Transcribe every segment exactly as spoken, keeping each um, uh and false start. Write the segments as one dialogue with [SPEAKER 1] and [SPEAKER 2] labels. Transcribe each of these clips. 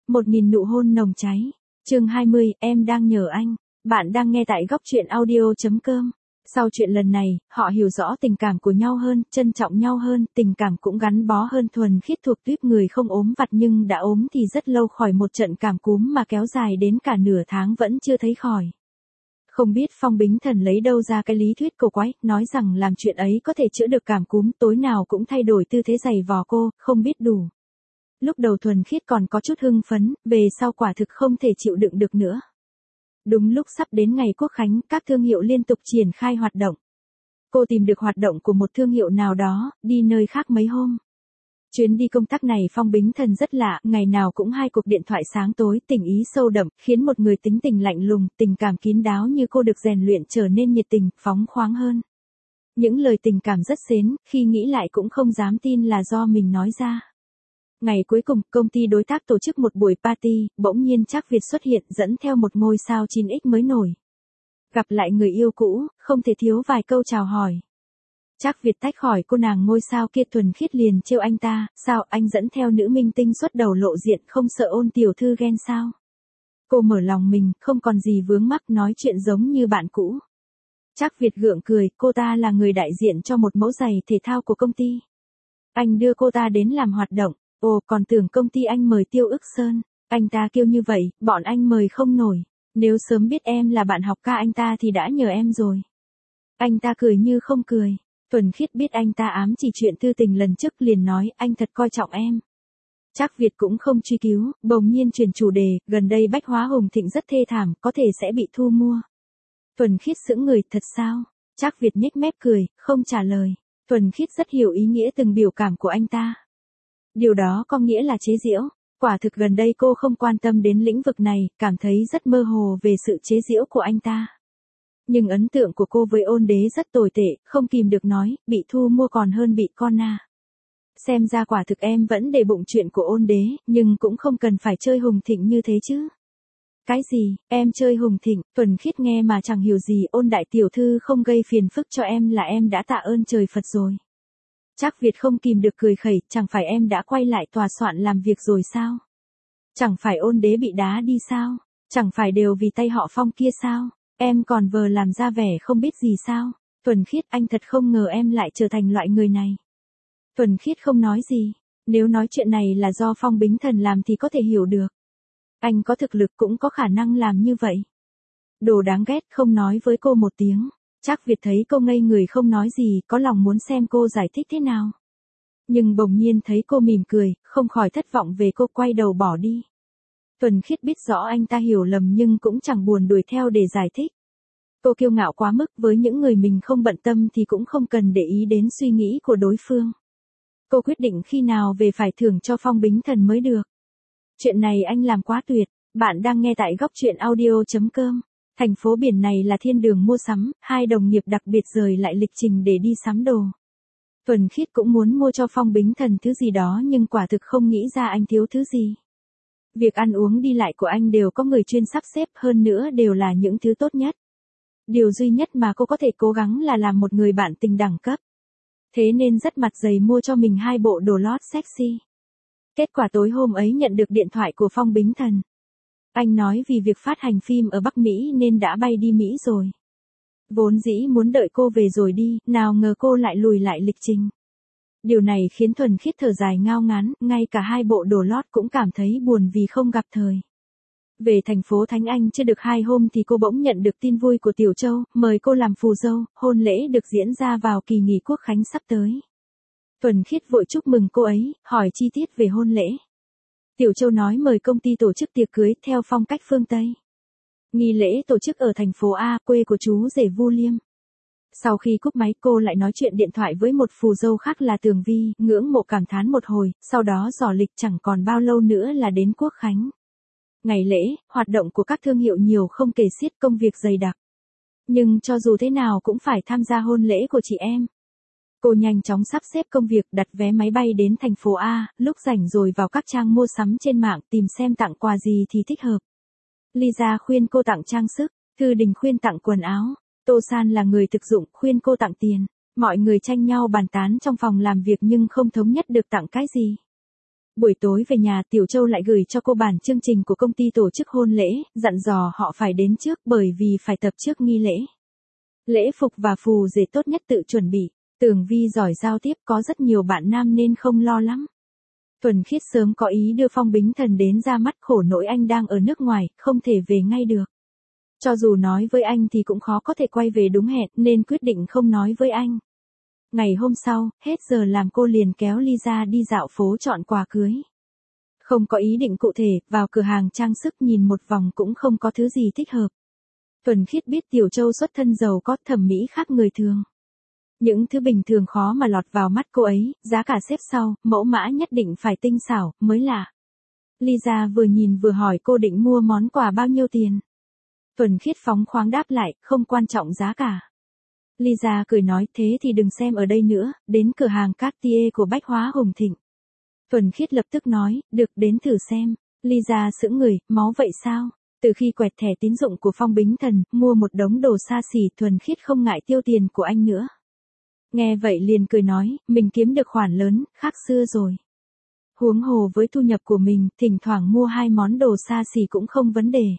[SPEAKER 1] Một nghìn nụ hôn nồng cháy. Chương hai mươi, em đang nhờ anh. Bạn đang nghe tại góc truyện audio.com. Sau chuyện lần này, họ hiểu rõ tình cảm của nhau hơn, trân trọng nhau hơn, tình cảm cũng gắn bó hơn thuần khiết thuộc tuyếp người không ốm vặt nhưng đã ốm thì rất lâu khỏi một trận cảm cúm mà kéo dài đến cả nửa tháng vẫn chưa thấy khỏi. Không biết Phong Bính Thần lấy đâu ra cái lý thuyết cổ quái, nói rằng làm chuyện ấy có thể chữa được cảm cúm, tối nào cũng thay đổi tư thế giày vò cô, không biết đủ. Lúc đầu thuần khiết còn có chút hưng phấn, về sau quả thực không thể chịu đựng được nữa. Đúng lúc sắp đến ngày Quốc khánh, các thương hiệu liên tục triển khai hoạt động. Cô tìm được hoạt động của một thương hiệu nào đó, đi nơi khác mấy hôm. Chuyến đi công tác này Phong Bính Thần rất lạ, ngày nào cũng hai cuộc điện thoại sáng tối, tình ý sâu đậm, khiến một người tính tình lạnh lùng, tình cảm kín đáo như cô được rèn luyện trở nên nhiệt tình, phóng khoáng hơn. Những lời tình cảm rất xến, khi nghĩ lại cũng không dám tin là do mình nói ra. Ngày cuối cùng, công ty đối tác tổ chức một buổi party, bỗng nhiên Trác Việt xuất hiện dẫn theo một ngôi sao chín x mới nổi. Gặp lại người yêu cũ, không thể thiếu vài câu chào hỏi. Trác Việt tách khỏi cô nàng ngôi sao kia thuần khiết liền trêu anh ta, sao anh dẫn theo nữ minh tinh xuất đầu lộ diện không sợ ôn tiểu thư ghen sao? Cô mở lòng mình, không còn gì vướng mắc nói chuyện giống như bạn cũ. Trác Việt gượng cười, cô ta là người đại diện cho một mẫu giày thể thao của công ty. Anh đưa cô ta đến làm hoạt động. Ồ, còn tưởng công ty anh mời Tiêu Ức Sơn. Anh ta kêu như vậy, bọn anh mời không nổi. Nếu sớm biết em là bạn học ca anh ta thì đã nhờ em rồi. Anh ta cười như không cười. Thuần khiết biết anh ta ám chỉ chuyện tư tình lần trước liền nói anh thật coi trọng em. Trác Việt cũng không truy cứu, bỗng nhiên chuyển chủ đề, gần đây bách hóa Hùng Thịnh rất thê thảm, có thể sẽ bị thu mua. Thuần khiết sững người, thật sao? Trác Việt nhếch mép cười, không trả lời. Thuần khiết rất hiểu ý nghĩa từng biểu cảm của anh ta. Điều đó có nghĩa là chế giễu. Quả thực gần đây cô không quan tâm đến lĩnh vực này, cảm thấy rất mơ hồ về sự chế giễu của anh ta. Nhưng ấn tượng của cô với Ôn Đế rất tồi tệ, không kìm được nói, bị thu mua còn hơn bị con à. Xem ra quả thực em vẫn để bụng chuyện của Ôn Đế, nhưng cũng không cần phải chơi Hùng Thịnh như thế chứ. Cái gì, em chơi Hùng Thịnh? Thuần khiết nghe mà chẳng hiểu gì, Ôn đại tiểu thư không gây phiền phức cho em là em đã tạ ơn trời Phật rồi. Trác Việt không kìm được cười khẩy, chẳng phải em đã quay lại tòa soạn làm việc rồi sao? Chẳng phải Ôn Đế bị đá đi sao? Chẳng phải đều vì tay họ Phong kia sao? Em còn vờ làm ra vẻ không biết gì sao? Thuần khiết, anh thật không ngờ em lại trở thành loại người này. Thuần khiết không nói gì. Nếu nói chuyện này là do Phong Bính Thần làm thì có thể hiểu được. Anh có thực lực cũng có khả năng làm như vậy. Đồ đáng ghét, không nói với cô một tiếng. Trác Việt thấy cô ngây người không nói gì, có lòng muốn xem cô giải thích thế nào. Nhưng bỗng nhiên thấy cô mỉm cười, không khỏi thất vọng về cô, quay đầu bỏ đi. Thuần khiết biết rõ anh ta hiểu lầm nhưng cũng chẳng buồn đuổi theo để giải thích. Cô kiêu ngạo quá mức, với những người mình không bận tâm thì cũng không cần để ý đến suy nghĩ của đối phương. Cô quyết định khi nào về phải thưởng cho Phong Bính Thần mới được. Chuyện này anh làm quá tuyệt. Bạn đang nghe tại góc truyện audio.com. Thành phố biển này là thiên đường mua sắm, hai đồng nghiệp đặc biệt rời lại lịch trình để đi sắm đồ. Thuần khiết cũng muốn mua cho Phong Bính Thần thứ gì đó nhưng quả thực không nghĩ ra anh thiếu thứ gì. Việc ăn uống đi lại của anh đều có người chuyên sắp xếp, hơn nữa đều là những thứ tốt nhất. Điều duy nhất mà cô có thể cố gắng là làm một người bạn tình đẳng cấp. Thế nên rất mặt dày mua cho mình hai bộ đồ lót sexy. Kết quả tối hôm ấy nhận được điện thoại của Phong Bính Thần. Anh nói vì việc phát hành phim ở Bắc Mỹ nên đã bay đi Mỹ rồi. Vốn dĩ muốn đợi cô về rồi đi, nào ngờ cô lại lùi lại lịch trình. Điều này khiến Thuần khiết thở dài ngao ngán, ngay cả hai bộ đồ lót cũng cảm thấy buồn vì không gặp thời. Về thành phố Thánh Anh chưa được hai hôm thì cô bỗng nhận được tin vui của Tiểu Châu, mời cô làm phù dâu, hôn lễ được diễn ra vào kỳ nghỉ Quốc khánh sắp tới. Thuần khiết vội chúc mừng cô ấy, hỏi chi tiết về hôn lễ. Tiểu Châu nói mời công ty tổ chức tiệc cưới theo phong cách phương Tây. Nghi lễ tổ chức ở thành phố A, quê của chú rể Vu Liêm. Sau khi cúp máy cô lại nói chuyện điện thoại với một phù dâu khác là Tường Vi, ngưỡng mộ cảm thán một hồi, sau đó dò lịch chẳng còn bao lâu nữa là đến Quốc khánh. Ngày lễ, hoạt động của các thương hiệu nhiều không kể xiết, công việc dày đặc. Nhưng cho dù thế nào cũng phải tham gia hôn lễ của chị em. Cô nhanh chóng sắp xếp công việc, đặt vé máy bay đến thành phố A, lúc rảnh rồi vào các trang mua sắm trên mạng tìm xem tặng quà gì thì thích hợp. Lisa khuyên cô tặng trang sức, Thư Đình khuyên tặng quần áo, Tô San là người thực dụng khuyên cô tặng tiền. Mọi người tranh nhau bàn tán trong phòng làm việc nhưng không thống nhất được tặng cái gì. Buổi tối về nhà Tiểu Châu lại gửi cho cô bản chương trình của công ty tổ chức hôn lễ, dặn dò họ phải đến trước bởi vì phải tập trước nghi lễ. Lễ phục và phù rể tốt nhất tự chuẩn bị. Tường Vi giỏi giao tiếp, có rất nhiều bạn nam nên không lo lắm. Thuần Khiết sớm có ý đưa Phong Bính Thần đến ra mắt, khổ nỗi anh đang ở nước ngoài, không thể về ngay được. Cho dù nói với anh thì cũng khó có thể quay về đúng hẹn nên quyết định không nói với anh. Ngày hôm sau, hết giờ làm cô liền kéo Lisa đi dạo phố chọn quà cưới. Không có ý định cụ thể, vào cửa hàng trang sức nhìn một vòng cũng không có thứ gì thích hợp. Thuần Khiết biết Tiểu Châu xuất thân giàu có, thẩm mỹ khác người thường. Những thứ bình thường khó mà lọt vào mắt cô ấy, giá cả xếp sau, mẫu mã nhất định phải tinh xảo, mới lạ. Lisa vừa nhìn vừa hỏi cô định mua món quà bao nhiêu tiền. Thuần Khiết phóng khoáng đáp lại, không quan trọng giá cả. Lisa cười nói, thế thì đừng xem ở đây nữa, đến cửa hàng Cartier của Bách Hóa Hùng Thịnh. Thuần Khiết lập tức nói, được, đến thử xem. Lisa sững người, máu vậy sao? Từ khi quẹt thẻ tín dụng của Phong Bính Thần, mua một đống đồ xa xỉ, Thuần Khiết không ngại tiêu tiền của anh nữa. Nghe vậy liền cười nói, mình kiếm được khoản lớn, khác xưa rồi. Huống hồ với thu nhập của mình, thỉnh thoảng mua hai món đồ xa xỉ cũng không vấn đề.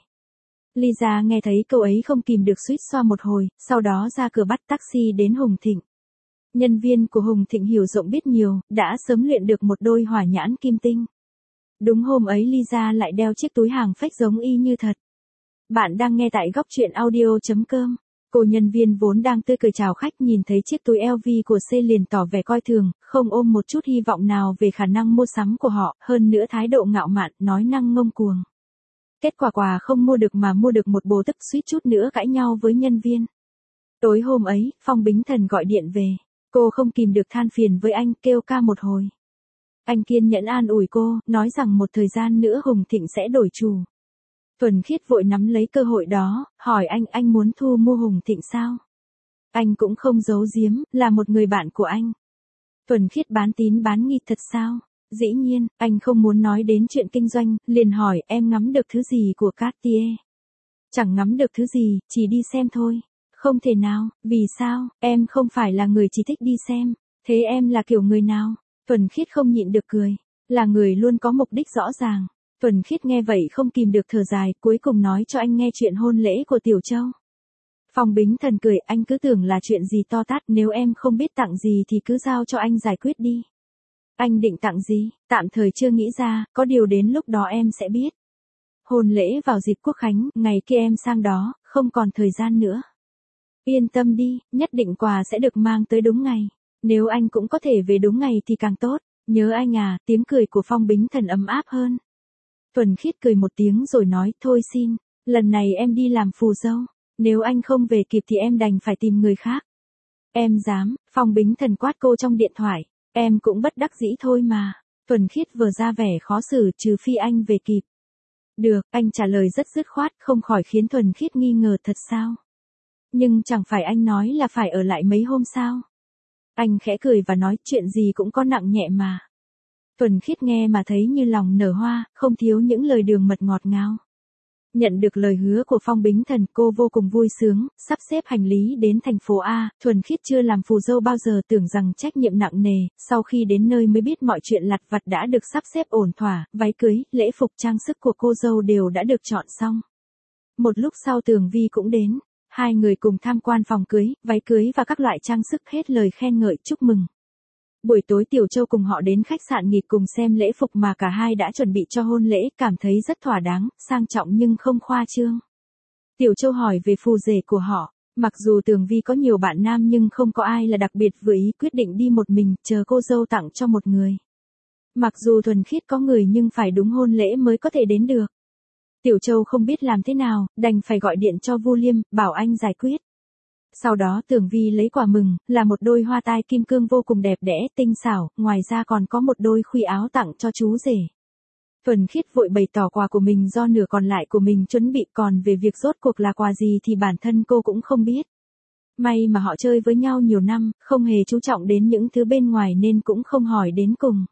[SPEAKER 1] Lisa nghe thấy câu ấy không kìm được suýt xoa một hồi, sau đó ra cửa bắt taxi đến Hùng Thịnh. Nhân viên của Hùng Thịnh hiểu rộng biết nhiều, đã sớm luyện được một đôi hỏa nhãn kim tinh. Đúng hôm ấy Lisa lại đeo chiếc túi hàng fake giống y như thật. Bạn đang nghe tại góc truyện audio chấm com. Cô nhân viên vốn đang tươi cười chào khách nhìn thấy chiếc túi lờ vê của C liền tỏ vẻ coi thường, không ôm một chút hy vọng nào về khả năng mua sắm của họ, hơn nữa thái độ ngạo mạn, nói năng ngông cuồng. Kết quả quà không mua được mà mua được một bồ tức, suýt chút nữa cãi nhau với nhân viên. Tối hôm ấy, Phong Bính Thần gọi điện về. Cô không kìm được than phiền với anh, kêu ca một hồi. Anh kiên nhẫn an ủi cô, nói rằng một thời gian nữa Hùng Thịnh sẽ đổi chủ. Thuần Khiết vội nắm lấy cơ hội đó, hỏi anh, anh muốn thu mua Hùng Thịnh sao? Anh cũng không giấu giếm, là một người bạn của anh. Thuần Khiết bán tín bán nghi thật sao? Dĩ nhiên, anh không muốn nói đến chuyện kinh doanh, liền hỏi, em ngắm được thứ gì của Cartier? Chẳng ngắm được thứ gì, chỉ đi xem thôi. Không thể nào, vì sao, em không phải là người chỉ thích đi xem. Thế em là kiểu người nào? Thuần Khiết không nhịn được cười. Là người luôn có mục đích rõ ràng. Thuần Khiết nghe vậy không kìm được thở dài, cuối cùng nói cho anh nghe chuyện hôn lễ của Tiểu Châu. Phong Bính Thần cười, anh cứ tưởng là chuyện gì to tát, nếu em không biết tặng gì thì cứ giao cho anh giải quyết đi. Anh định tặng gì? Tạm thời chưa nghĩ ra, có điều đến lúc đó em sẽ biết. Hôn lễ vào dịp Quốc Khánh, ngày kia em sang đó, không còn thời gian nữa. Yên tâm đi, nhất định quà sẽ được mang tới đúng ngày. Nếu anh cũng có thể về đúng ngày thì càng tốt. Nhớ anh à, tiếng cười của Phong Bính Thần ấm áp hơn. Thuần Khiết cười một tiếng rồi nói, thôi xin, lần này em đi làm phù dâu. Nếu anh không về kịp thì em đành phải tìm người khác. Em dám, Phong Bính Thần quát cô trong điện thoại. Em cũng bất đắc dĩ thôi mà. Thuần Khiết vừa ra vẻ khó xử, trừ phi anh về kịp. Được, anh trả lời rất dứt khoát, không khỏi khiến Thuần Khiết nghi ngờ, thật sao? Nhưng chẳng phải anh nói là phải ở lại mấy hôm sao? Anh khẽ cười và nói, chuyện gì cũng có nặng nhẹ mà. Thuần Khiết nghe mà thấy như lòng nở hoa, không thiếu những lời đường mật ngọt ngào. Nhận được lời hứa của Phong Bính Thần, cô vô cùng vui sướng, sắp xếp hành lý đến thành phố A. Thuần Khiết chưa làm phù dâu bao giờ, tưởng rằng trách nhiệm nặng nề, sau khi đến nơi mới biết mọi chuyện lặt vặt đã được sắp xếp ổn thỏa, váy cưới, lễ phục trang sức của cô dâu đều đã được chọn xong. Một lúc sau Tường Vi cũng đến, hai người cùng tham quan phòng cưới, váy cưới và các loại trang sức, hết lời khen ngợi chúc mừng. Buổi tối Tiểu Châu cùng họ đến khách sạn nghỉ cùng xem lễ phục mà cả hai đã chuẩn bị cho hôn lễ, cảm thấy rất thỏa đáng, sang trọng nhưng không khoa trương. Tiểu Châu hỏi về phù rể của họ, mặc dù Tường Vi có nhiều bạn nam nhưng không có ai là đặc biệt vừa ý, quyết định đi một mình, chờ cô dâu tặng cho một người. Mặc dù Thuần Khiết có người nhưng phải đúng hôn lễ mới có thể đến được. Tiểu Châu không biết làm thế nào, đành phải gọi điện cho Vu Liêm, bảo anh giải quyết. Sau đó Tường Vi lấy quà mừng, là một đôi hoa tai kim cương vô cùng đẹp đẽ, tinh xảo, ngoài ra còn có một đôi khuy áo tặng cho chú rể. Thuần Khiết vội bày tỏ quà của mình do nửa còn lại của mình chuẩn bị, còn về việc rốt cuộc là quà gì thì bản thân cô cũng không biết. May mà họ chơi với nhau nhiều năm, không hề chú trọng đến những thứ bên ngoài nên cũng không hỏi đến cùng.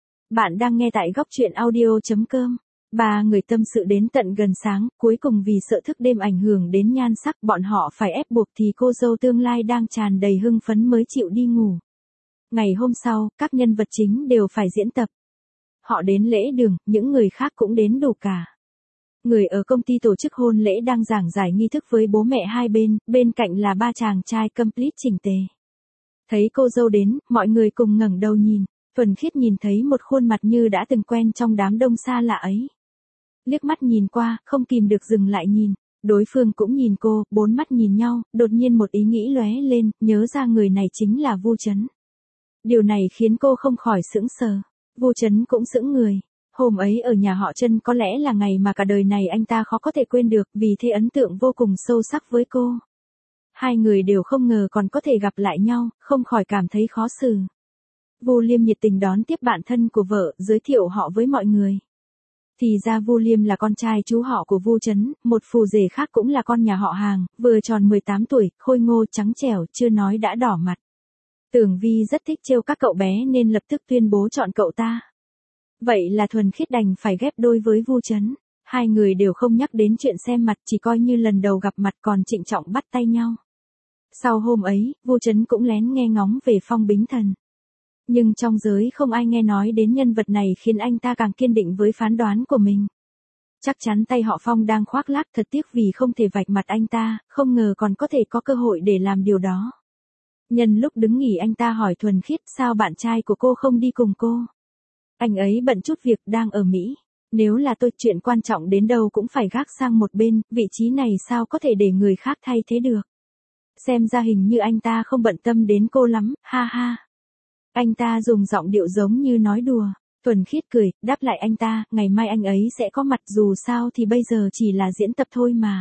[SPEAKER 1] Bạn đang nghe tại góc truyện audio chấm com. Ba người tâm sự đến tận gần sáng, cuối cùng vì sợ thức đêm ảnh hưởng đến nhan sắc, bọn họ phải ép buộc thì cô dâu tương lai đang tràn đầy hưng phấn mới chịu đi ngủ. Ngày hôm sau, các nhân vật chính đều phải diễn tập. Họ đến lễ đường, những người khác cũng đến đủ cả. Người ở công ty tổ chức hôn lễ đang giảng giải nghi thức với bố mẹ hai bên, bên cạnh là ba chàng trai complete chỉnh tề. Thấy cô dâu đến, mọi người cùng ngẩng đầu nhìn, thuần khiết nhìn thấy một khuôn mặt như đã từng quen trong đám đông xa lạ ấy. Liếc mắt nhìn qua, không kìm được dừng lại nhìn, đối phương cũng nhìn cô, bốn mắt nhìn nhau, đột nhiên một ý nghĩ lóe lên, nhớ ra người này chính là Vu Chấn. Điều này khiến cô không khỏi sững sờ. Vu Chấn cũng sững người. Hôm ấy ở nhà họ Trân có lẽ là ngày mà cả đời này anh ta khó có thể quên được, vì thế ấn tượng vô cùng sâu sắc với cô. Hai người đều không ngờ còn có thể gặp lại nhau, không khỏi cảm thấy khó xử. Vu Liêm nhiệt tình đón tiếp bạn thân của vợ, giới thiệu họ với mọi người. Thì ra Vu Liêm là con trai chú họ của Vu Chấn, một phù rể khác cũng là con nhà họ Hàng, vừa tròn mười tám tuổi, khôi ngô trắng trẻo, chưa nói đã đỏ mặt. Tưởng Vi rất thích trêu các cậu bé nên lập tức tuyên bố chọn cậu ta. Vậy là thuần khiết đành phải ghép đôi với Vu Chấn. Hai người đều không nhắc đến chuyện xem mặt, chỉ coi như lần đầu gặp mặt còn trịnh trọng bắt tay nhau. Sau hôm ấy, Vu Chấn cũng lén nghe ngóng về Phong Bính Thần. Nhưng trong giới không ai nghe nói đến nhân vật này khiến anh ta càng kiên định với phán đoán của mình. Chắc chắn tay họ Phong đang khoác lác, thật tiếc vì không thể vạch mặt anh ta, không ngờ còn có thể có cơ hội để làm điều đó. Nhân lúc đứng nghỉ anh ta hỏi thuần khiết sao bạn trai của cô không đi cùng cô. Anh ấy bận chút việc đang ở Mỹ. Nếu là tôi chuyện quan trọng đến đâu cũng phải gác sang một bên, vị trí này sao có thể để người khác thay thế được. Xem ra hình như anh ta không bận tâm đến cô lắm, ha ha. Anh ta dùng giọng điệu giống như nói đùa. Thuần khiết cười, đáp lại anh ta, ngày mai anh ấy sẽ có mặt dù sao thì bây giờ chỉ là diễn tập thôi mà.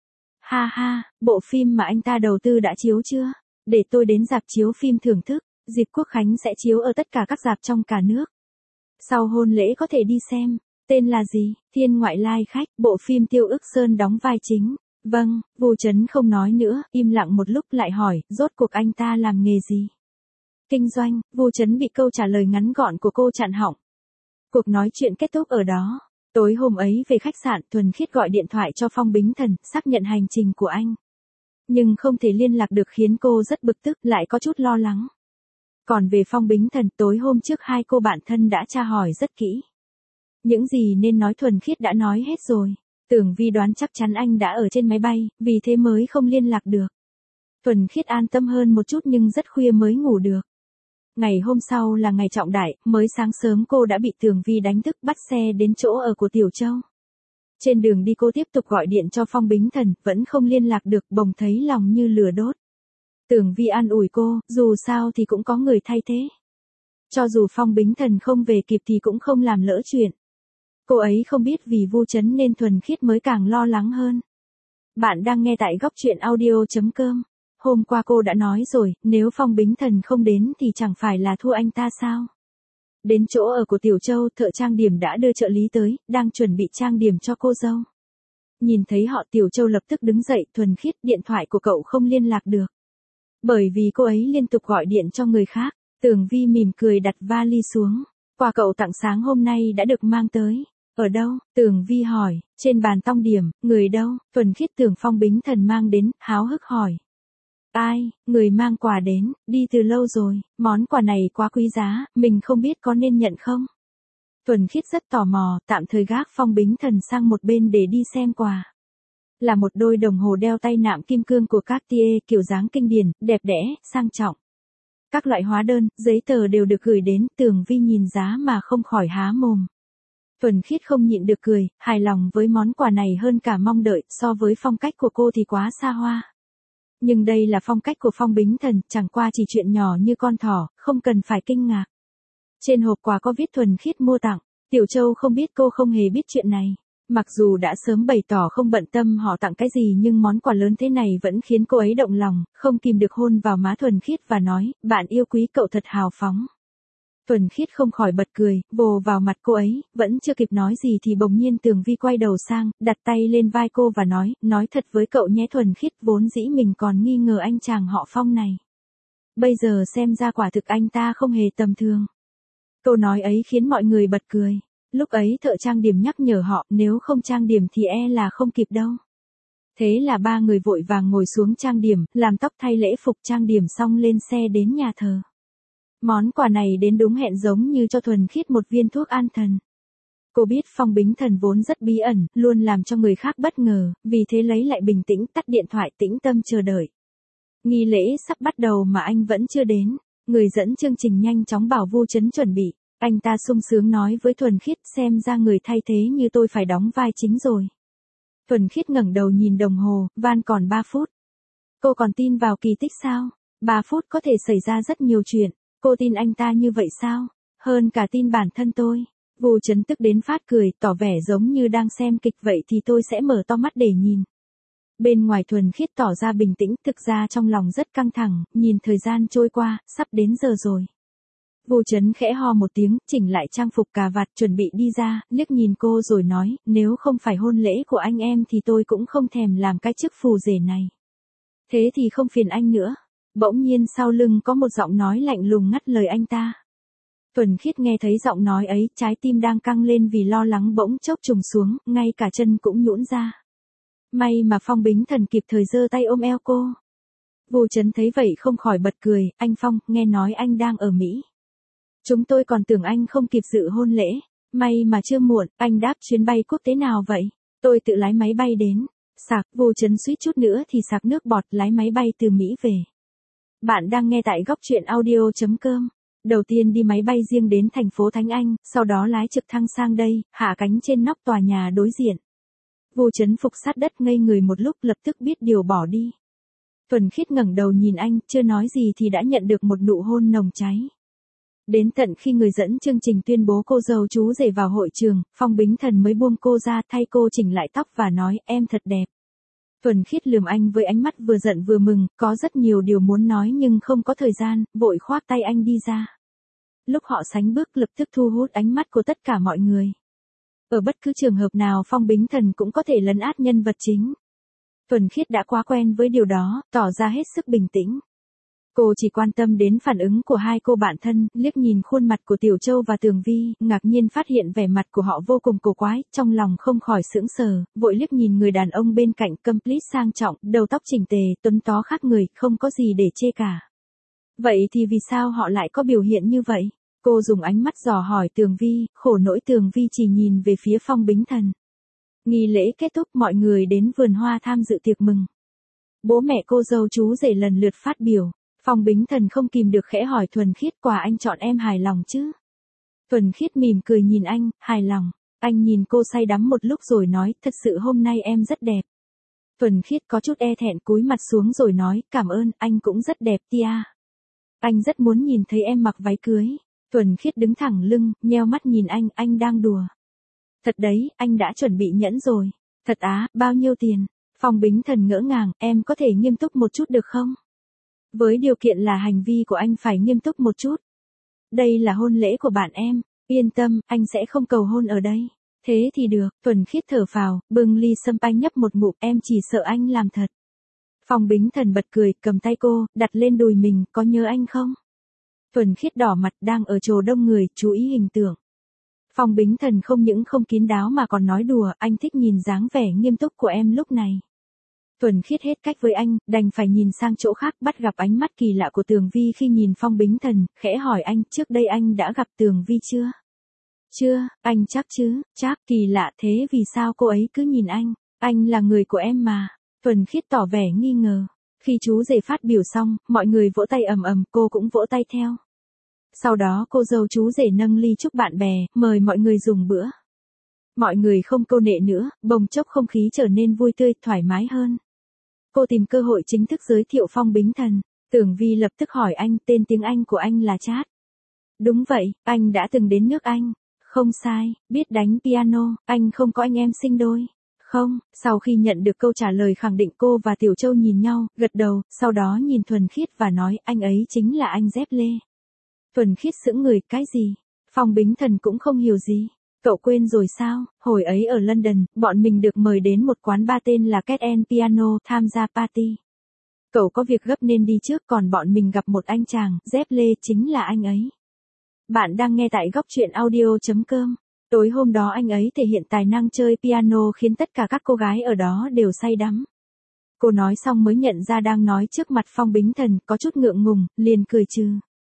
[SPEAKER 1] Ha ha, bộ phim mà anh ta đầu tư đã chiếu chưa? Để tôi đến rạp chiếu phim thưởng thức, dịp Quốc Khánh sẽ chiếu ở tất cả các rạp trong cả nước. Sau hôn lễ có thể đi xem. Tên là gì? Thiên Ngoại Lai Khách, bộ phim Tiêu Ức Sơn đóng vai chính. Vâng, Vu Chấn không nói nữa, im lặng một lúc lại hỏi, rốt cuộc anh ta làm nghề gì? Kinh doanh. Vu Chấn bị câu trả lời ngắn gọn của cô chặn họng. Cuộc nói chuyện kết thúc ở đó. Tối hôm ấy về khách sạn, thuần khiết gọi điện thoại cho Phong Bính Thần, xác nhận hành trình của anh. Nhưng không thể liên lạc được khiến cô rất bực tức, lại có chút lo lắng. Còn về Phong Bính Thần, tối hôm trước hai cô bạn thân đã tra hỏi rất kỹ. Những gì nên nói thuần khiết đã nói hết rồi. Tưởng Vi đoán chắc chắn anh đã ở trên máy bay, vì thế mới không liên lạc được. Thuần khiết an tâm hơn một chút nhưng rất khuya mới ngủ được. Ngày hôm sau là ngày trọng đại, mới sáng sớm cô đã bị Tưởng Vi đánh thức bắt xe đến chỗ ở của Tiểu Châu. Trên đường đi cô tiếp tục gọi điện cho Phong Bính Thần, vẫn không liên lạc được, bỗng thấy lòng như lửa đốt. Tưởng Vi an ủi cô, dù sao thì cũng có người thay thế. Cho dù Phong Bính Thần không về kịp thì cũng không làm lỡ chuyện. Cô ấy không biết vì Vu Chấn nên thuần khiết mới càng lo lắng hơn. Bạn đang nghe tại góc truyện audio chấm com. Hôm qua cô đã nói rồi, nếu Phong Bính Thần không đến thì chẳng phải là thua anh ta sao? Đến chỗ ở của Tiểu Châu, thợ trang điểm đã đưa trợ lý tới, đang chuẩn bị trang điểm cho cô dâu. Nhìn thấy họ Tiểu Châu lập tức đứng dậy, thuần khiết, điện thoại của cậu không liên lạc được. Bởi vì cô ấy liên tục gọi điện cho người khác. Tưởng Vi mỉm cười đặt vali xuống. Quà cậu tặng sáng hôm nay đã được mang tới. Ở đâu? Tưởng Vi hỏi. Trên bàn tong điểm. Người đâu? Thuần khiết tưởng Phong Bính Thần mang đến, háo hức hỏi. Ai? Người mang quà đến, đi từ lâu rồi. Món quà này quá quý giá, mình không biết có nên nhận không? Thuần khiết rất tò mò, tạm thời gác Phong Bính Thần sang một bên để đi xem quà. Là một đôi đồng hồ đeo tay nạm kim cương của Cartier, kiểu dáng kinh điển, đẹp đẽ, sang trọng. Các loại hóa đơn, giấy tờ đều được gửi đến, Tưởng Vi nhìn giá mà không khỏi há mồm. Thuần khiết không nhịn được cười, hài lòng với món quà này hơn cả mong đợi, so với phong cách của cô thì quá xa hoa. Nhưng đây là phong cách của Phong Bính Thần, chẳng qua chỉ chuyện nhỏ như con thỏ, không cần phải kinh ngạc. Trên hộp quà có viết thuần khiết mua tặng, Tiểu Châu không biết cô không hề biết chuyện này. Mặc dù đã sớm bày tỏ không bận tâm họ tặng cái gì nhưng món quà lớn thế này vẫn khiến cô ấy động lòng, không kìm được hôn vào má thuần khiết và nói, bạn yêu quý cậu thật hào phóng. Thuần khiết không khỏi bật cười, vồ vào mặt cô ấy, vẫn chưa kịp nói gì thì bỗng nhiên Tưởng Vi quay đầu sang, đặt tay lên vai cô và nói, nói thật với cậu nhé thuần khiết, vốn dĩ mình còn nghi ngờ anh chàng họ Phong này. Bây giờ xem ra quả thực anh ta không hề tầm thường. Câu nói ấy khiến mọi người bật cười. Lúc ấy thợ trang điểm nhắc nhở họ, nếu không trang điểm thì e là không kịp đâu. Thế là ba người vội vàng ngồi xuống trang điểm, làm tóc thay lễ phục trang điểm xong lên xe đến nhà thờ. Món quà này đến đúng hẹn giống như cho Thuần Khiết một viên thuốc an thần. Cô biết Phong Bính Thần vốn rất bí ẩn, luôn làm cho người khác bất ngờ, vì thế lấy lại bình tĩnh tắt điện thoại tĩnh tâm chờ đợi. Nghi lễ sắp bắt đầu mà anh vẫn chưa đến, người dẫn chương trình nhanh chóng bảo Vu Chấn chuẩn bị. Anh ta sung sướng nói với Thuần Khiết xem ra người thay thế như tôi phải đóng vai chính rồi. Thuần Khiết ngẩng đầu nhìn đồng hồ, van còn ba phút. Cô còn tin vào kỳ tích sao? ba phút có thể xảy ra rất nhiều chuyện, cô tin anh ta như vậy sao? Hơn cả tin bản thân tôi. Vu Chấn tức đến phát cười, tỏ vẻ giống như đang xem kịch vậy thì tôi sẽ mở to mắt để nhìn. Bên ngoài Thuần Khiết tỏ ra bình tĩnh, thực ra trong lòng rất căng thẳng, nhìn thời gian trôi qua, sắp đến giờ rồi. Vu Chấn khẽ ho một tiếng, chỉnh lại trang phục cà vạt chuẩn bị đi ra, liếc nhìn cô rồi nói, nếu không phải hôn lễ của anh em thì tôi cũng không thèm làm cái chức phù rể này. Thế thì không phiền anh nữa. Bỗng nhiên sau lưng có một giọng nói lạnh lùng ngắt lời anh ta. Thuần Khiết nghe thấy giọng nói ấy, trái tim đang căng lên vì lo lắng bỗng chốc trùng xuống, ngay cả chân cũng nhũn ra. May mà Phong Bính Thần kịp thời giơ tay ôm eo cô. Vu Chấn thấy vậy không khỏi bật cười, anh Phong, nghe nói anh đang ở Mỹ. Chúng tôi còn tưởng anh không kịp dự hôn lễ, may mà chưa muộn, anh đáp chuyến bay quốc tế nào vậy? Tôi tự lái máy bay đến. Sạc, Vu Chấn suýt chút nữa thì sạc nước bọt, lái máy bay từ Mỹ về. Bạn đang nghe tại góc truyện audio chấm com. Đầu tiên đi máy bay riêng đến thành phố Thánh Anh, sau đó lái trực thăng sang đây, hạ cánh trên nóc tòa nhà đối diện. Vu Chấn phục sát đất ngây người một lúc lập tức biết điều bỏ đi. Thuần Khiết ngẩng đầu nhìn anh, chưa nói gì thì đã nhận được một nụ hôn nồng cháy. Đến tận khi người dẫn chương trình tuyên bố cô dâu chú rể vào hội trường, Phong Bính Thần mới buông cô ra thay cô chỉnh lại tóc và nói em thật đẹp. Thuần Khiết lườm anh với ánh mắt vừa giận vừa mừng, có rất nhiều điều muốn nói nhưng không có thời gian, vội khoác tay anh đi ra. Lúc họ sánh bước lập tức thu hút ánh mắt của tất cả mọi người. Ở bất cứ trường hợp nào Phong Bính Thần cũng có thể lấn át nhân vật chính. Thuần Khiết đã quá quen với điều đó, tỏ ra hết sức bình tĩnh. Cô chỉ quan tâm đến phản ứng của hai cô bạn thân, liếc nhìn khuôn mặt của Tiểu Châu và Tường Vi, ngạc nhiên phát hiện vẻ mặt của họ vô cùng cổ quái, trong lòng không khỏi sững sờ, vội liếc nhìn người đàn ông bên cạnh complete sang trọng, đầu tóc chỉnh tề, tuấn tó khác người, không có gì để chê cả. Vậy thì vì sao họ lại có biểu hiện như vậy? Cô dùng ánh mắt dò hỏi Tường Vi, khổ nỗi Tường Vi chỉ nhìn về phía Phong Bính Thần. Nghi lễ kết thúc, mọi người đến vườn hoa tham dự tiệc mừng. Bố mẹ cô dâu chú rể lần lượt phát biểu. Phong Bính Thần không kìm được khẽ hỏi Thuần Khiết, quà anh chọn em hài lòng chứ? Thuần Khiết mỉm cười nhìn anh, hài lòng. Anh nhìn cô say đắm một lúc rồi nói, thật sự hôm nay em rất đẹp. Thuần Khiết có chút e thẹn cúi mặt xuống rồi nói, cảm ơn, anh cũng rất đẹp tia. Anh rất muốn nhìn thấy em mặc váy cưới. Thuần Khiết đứng thẳng lưng, nheo mắt nhìn anh, anh đang đùa. Thật đấy, anh đã chuẩn bị nhẫn rồi. Thật á, bao nhiêu tiền? Phong Bính Thần ngỡ ngàng, em có thể nghiêm túc một chút được không? Với điều kiện là hành vi của anh phải nghiêm túc một chút. Đây là hôn lễ của bạn em, yên tâm, anh sẽ không cầu hôn ở đây. Thế thì được, Thuần Khiết thở phào, bưng ly sâm anh nhấp một ngụm, em chỉ sợ anh làm thật. Phong Bính Thần bật cười, cầm tay cô, đặt lên đùi mình, có nhớ anh không? Thuần Khiết đỏ mặt, đang ở chỗ đông người, chú ý hình tượng. Phong Bính Thần không những không kín đáo mà còn nói đùa, anh thích nhìn dáng vẻ nghiêm túc của em lúc này. Thuần Khiết hết cách với anh, đành phải nhìn sang chỗ khác, bắt gặp ánh mắt kỳ lạ của Tường Vi khi nhìn Phong Bính Thần, khẽ hỏi anh, trước đây anh đã gặp Tường Vi chưa? Chưa, anh chắc chứ, chắc, kỳ lạ thế vì sao cô ấy cứ nhìn anh, anh là người của em mà. Thuần Khiết tỏ vẻ nghi ngờ. Khi chú rể phát biểu xong, mọi người vỗ tay ầm ầm, cô cũng vỗ tay theo. Sau đó cô dâu chú rể nâng ly chúc bạn bè, mời mọi người dùng bữa. Mọi người không câu nệ nữa, bỗng chốc không khí trở nên vui tươi, thoải mái hơn. Cô tìm cơ hội chính thức giới thiệu Phong Bính Thần. Tường Vi lập tức hỏi anh, tên tiếng Anh của anh là Chát. Đúng vậy, anh đã từng đến nước Anh. Không sai, biết đánh piano, anh không có anh em sinh đôi. Không, sau khi nhận được câu trả lời khẳng định cô và Tiểu Châu nhìn nhau, gật đầu, sau đó nhìn Thuần Khiết và nói, anh ấy chính là anh Dép Lê. Thuần Khiết sững người, cái gì? Phong Bính Thần cũng không hiểu gì. Cậu quên rồi sao, hồi ấy ở London, bọn mình được mời đến một quán bar tên là Cat and Piano tham gia party. Cậu có việc gấp nên đi trước, còn bọn mình gặp một anh chàng, Dép Lê, chính là anh ấy. Bạn đang nghe tại góc truyện audio chấm com. Tối hôm đó anh ấy thể hiện tài năng chơi piano khiến tất cả các cô gái ở đó đều say đắm. Cô nói xong mới nhận ra đang nói trước mặt Phong Bính Thần, có chút ngượng ngùng, liền cười trừ.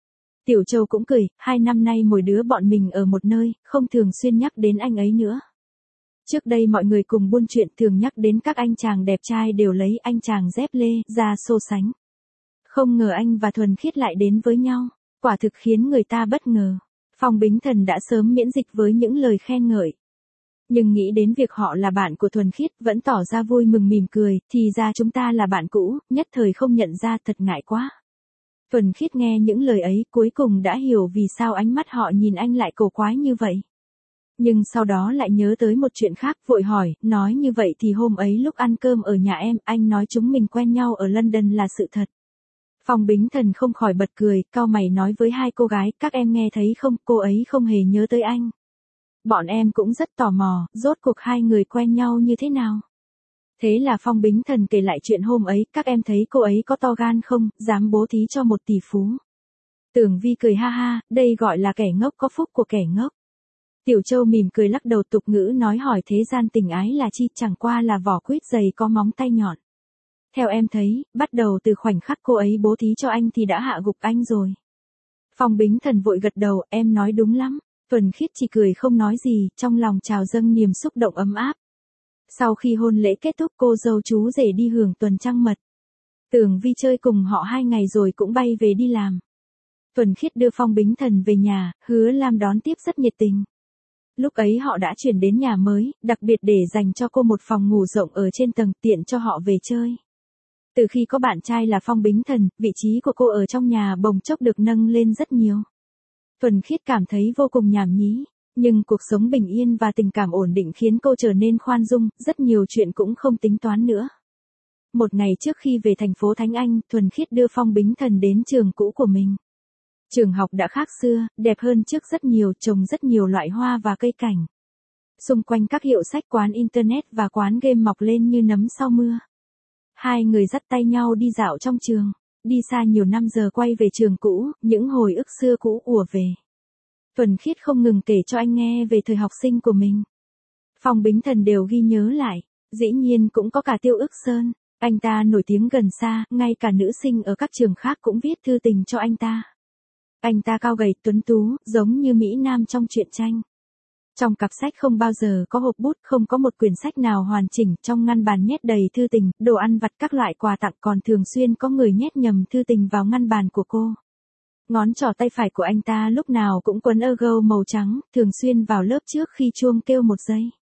[SPEAKER 1] Tiểu Châu cũng cười, hai năm nay mỗi đứa bọn mình ở một nơi, không thường xuyên nhắc đến anh ấy nữa. Trước đây mọi người cùng buôn chuyện thường nhắc đến các anh chàng đẹp trai đều lấy anh chàng dép lê ra so sánh. Không ngờ anh và Thuần Khiết lại đến với nhau, quả thực khiến người ta bất ngờ. Phong Bính Thần đã sớm miễn dịch với những lời khen ngợi. Nhưng nghĩ đến việc họ là bạn của Thuần Khiết vẫn tỏ ra vui mừng mỉm cười, thì ra chúng ta là bạn cũ, nhất thời không nhận ra thật ngại quá. Thuần Khiết nghe những lời ấy cuối cùng đã hiểu vì sao ánh mắt họ nhìn anh lại cổ quái như vậy. Nhưng sau đó lại nhớ tới một chuyện khác, vội hỏi, nói như vậy thì hôm ấy lúc ăn cơm ở nhà em, anh nói chúng mình quen nhau ở London là sự thật. Phong Bính Thần không khỏi bật cười, cau mày nói với hai cô gái, các em nghe thấy không, cô ấy không hề nhớ tới anh. Bọn em cũng rất tò mò, rốt cuộc hai người quen nhau như thế nào. Thế là Phong Bính Thần kể lại chuyện hôm ấy, các em thấy cô ấy có to gan không, dám bố thí cho một tỷ phú. Tưởng Vi cười ha ha, đây gọi là kẻ ngốc có phúc của kẻ ngốc. Tiểu Châu mỉm cười lắc đầu tục ngữ nói hỏi thế gian tình ái là chi, chẳng qua là vỏ quýt dày có móng tay nhọn. Theo em thấy, bắt đầu từ khoảnh khắc cô ấy bố thí cho anh thì đã hạ gục anh rồi. Phong Bính Thần vội gật đầu, em nói đúng lắm. Thuần Khiết chỉ cười không nói gì, trong lòng trào dâng niềm xúc động ấm áp. Sau khi hôn lễ kết thúc cô dâu chú rể đi hưởng tuần trăng mật. Tưởng Vi chơi cùng họ hai ngày rồi cũng bay về đi làm. Thuần Khiết đưa Phong Bính Thần về nhà, Hứa Lam đón tiếp rất nhiệt tình. Lúc ấy họ đã chuyển đến nhà mới, đặc biệt để dành cho cô một phòng ngủ rộng ở trên tầng tiện cho họ về chơi. Từ khi có bạn trai là Phong Bính Thần, vị trí của cô ở trong nhà bỗng chốc được nâng lên rất nhiều. Thuần Khiết cảm thấy vô cùng nhảm nhí, nhưng cuộc sống bình yên và tình cảm ổn định khiến cô trở nên khoan dung, rất nhiều chuyện cũng không tính toán nữa. Một ngày trước khi về thành phố Thánh Anh, Thuần Khiết đưa Phong Bính Thần đến trường cũ của mình. Trường học đã khác xưa, đẹp hơn trước rất nhiều, trồng rất nhiều loại hoa và cây cảnh. Xung quanh các hiệu sách, quán internet và quán game mọc lên như nấm sau mưa. Hai người dắt tay nhau đi dạo trong trường, đi xa nhiều năm giờ quay về trường cũ, những hồi ức xưa cũ ùa về. Thuần Khiết không ngừng kể cho anh nghe về thời học sinh của mình. Phong Bính Thần đều ghi nhớ lại, dĩ nhiên cũng có cả Tiêu Ức Sơn, anh ta nổi tiếng gần xa, ngay cả nữ sinh ở các trường khác cũng viết thư tình cho anh ta. Anh ta cao gầy tuấn tú, giống như Mỹ Nam trong truyện tranh. Trong cặp sách không bao giờ có hộp bút, không có một quyển sách nào hoàn chỉnh, trong ngăn bàn nhét đầy thư tình, đồ ăn vặt các loại quà tặng, còn thường xuyên có người nhét nhầm thư tình vào ngăn bàn của cô. Ngón trỏ tay phải của anh ta lúc nào cũng quấn ơ màu trắng, thường xuyên vào lớp trước khi chuông kêu một giây.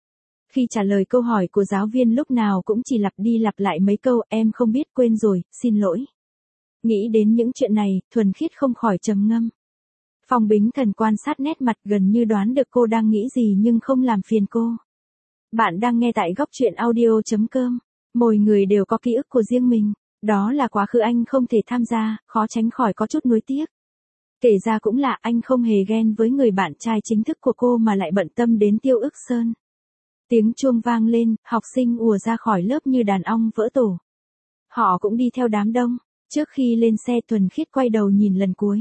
[SPEAKER 1] Khi trả lời câu hỏi của giáo viên lúc nào cũng chỉ lặp đi lặp lại mấy câu, em không biết, quên rồi, xin lỗi. Nghĩ đến những chuyện này, Thuần Khiết không khỏi trầm ngâm. Phong Bính Thần quan sát nét mặt, gần như đoán được cô đang nghĩ gì nhưng không làm phiền cô. Bạn đang nghe tại góc truyện audio chấm com. Mỗi người đều có ký ức của riêng mình, đó là quá khứ anh không thể tham gia, khó tránh khỏi có chút nuối tiếc. Kể ra cũng là anh không hề ghen với người bạn trai chính thức của cô mà lại bận tâm đến Tiêu Ức Sơn. Tiếng chuông vang lên, học sinh ùa ra khỏi lớp như đàn ong vỡ tổ. Họ cũng đi theo đám đông. Trước khi lên xe, Thuần Khiết quay đầu nhìn lần cuối.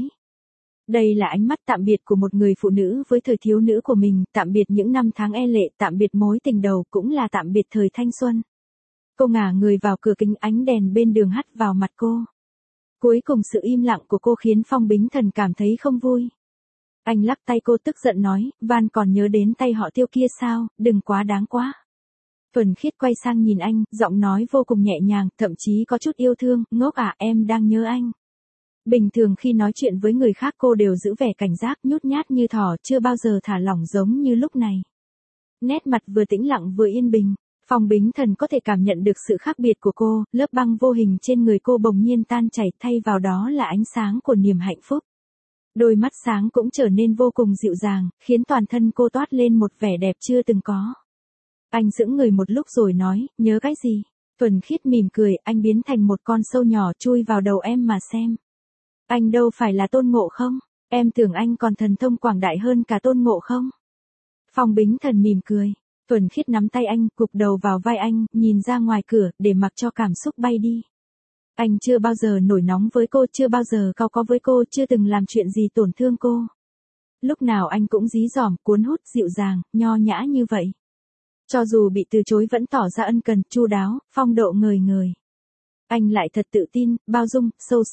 [SPEAKER 1] Đây là ánh mắt tạm biệt của một người phụ nữ với thời thiếu nữ của mình, tạm biệt những năm tháng e lệ, tạm biệt mối tình đầu, cũng là tạm biệt thời thanh xuân. Cô ngả người vào cửa kính, ánh đèn bên đường hắt vào mặt cô. Cuối cùng sự im lặng của cô khiến Phong Bính Thần cảm thấy không vui. Anh lắc tay cô tức giận nói, Van còn nhớ đến tay họ Tiêu kia sao, đừng quá đáng quá. Thuần Khiết quay sang nhìn anh, giọng nói vô cùng nhẹ nhàng, thậm chí có chút yêu thương, ngốc à, em đang nhớ anh. Bình thường khi nói chuyện với người khác cô đều giữ vẻ cảnh giác, nhút nhát như thỏ, chưa bao giờ thả lỏng giống như lúc này. Nét mặt vừa tĩnh lặng vừa yên bình, Phong Bính Thần có thể cảm nhận được sự khác biệt của cô, lớp băng vô hình trên người cô bỗng nhiên tan chảy, thay vào đó là ánh sáng của niềm hạnh phúc. Đôi mắt sáng cũng trở nên vô cùng dịu dàng, khiến toàn thân cô toát lên một vẻ đẹp chưa từng có. Anh sững người một lúc rồi nói, nhớ cái gì? Thuần Khiết mỉm cười, anh biến thành một con sâu nhỏ chui vào đầu em mà xem. Anh đâu phải là Tôn Ngộ Không, em tưởng anh còn thần thông quảng đại hơn cả Tôn Ngộ Không. Phong Bính Thần mỉm cười, Thuần Khiết nắm tay anh, gục đầu vào vai anh, nhìn ra ngoài cửa, để mặc cho cảm xúc bay đi. Anh chưa bao giờ nổi nóng với cô, chưa bao giờ cau có với cô, chưa từng làm chuyện gì tổn thương cô. Lúc nào anh cũng dí dỏm, cuốn hút, dịu dàng, nho nhã như vậy. Cho dù bị từ chối vẫn tỏ ra ân cần, chu đáo, phong độ ngời ngời. Anh lại thật tự tin, bao dung, sâu sắc.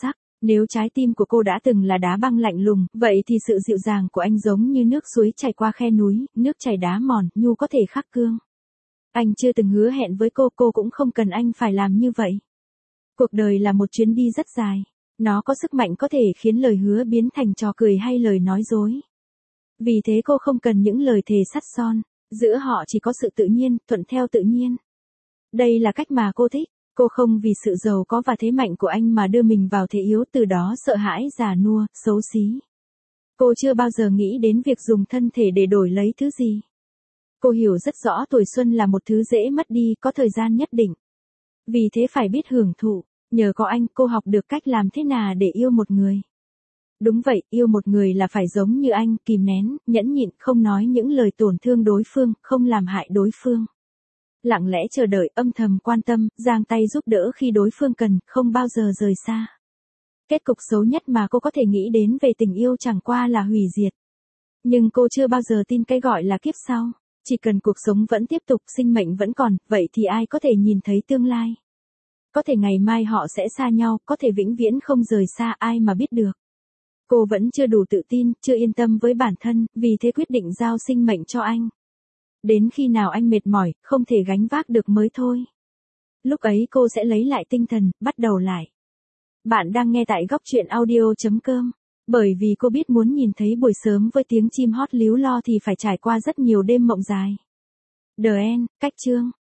[SPEAKER 1] Nếu trái tim của cô đã từng là đá băng lạnh lùng, vậy thì sự dịu dàng của anh giống như nước suối chảy qua khe núi, nước chảy đá mòn, nhu có thể khắc cương. Anh chưa từng hứa hẹn với cô, cô cũng không cần anh phải làm như vậy. Cuộc đời là một chuyến đi rất dài. Nó có sức mạnh có thể khiến lời hứa biến thành trò cười hay lời nói dối. Vì thế cô không cần những lời thề sắt son. Giữa họ chỉ có sự tự nhiên, thuận theo tự nhiên. Đây là cách mà cô thích. Cô không vì sự giàu có và thế mạnh của anh mà đưa mình vào thế yếu, từ đó sợ hãi, già nua, xấu xí. Cô chưa bao giờ nghĩ đến việc dùng thân thể để đổi lấy thứ gì. Cô hiểu rất rõ tuổi xuân là một thứ dễ mất đi, có thời gian nhất định. Vì thế phải biết hưởng thụ. Nhờ có anh, cô học được cách làm thế nào để yêu một người. Đúng vậy, yêu một người là phải giống như anh, kìm nén, nhẫn nhịn, không nói những lời tổn thương đối phương, không làm hại đối phương. Lặng lẽ chờ đợi, âm thầm quan tâm, giang tay giúp đỡ khi đối phương cần, không bao giờ rời xa. Kết cục xấu nhất mà cô có thể nghĩ đến về tình yêu chẳng qua là hủy diệt. Nhưng cô chưa bao giờ tin cái gọi là kiếp sau. Chỉ cần cuộc sống vẫn tiếp tục, sinh mệnh vẫn còn, vậy thì ai có thể nhìn thấy tương lai. Có thể ngày mai họ sẽ xa nhau, có thể vĩnh viễn không rời xa, ai mà biết được. Cô vẫn chưa đủ tự tin, chưa yên tâm với bản thân, vì thế quyết định giao sinh mệnh cho anh. Đến khi nào anh mệt mỏi, không thể gánh vác được mới thôi. Lúc ấy cô sẽ lấy lại tinh thần, bắt đầu lại. Bạn đang nghe tại góc truyện audio chấm com. Bởi vì cô biết muốn nhìn thấy buổi sớm với tiếng chim hót líu lo thì phải trải qua rất nhiều đêm mộng dài. The End, cách chương.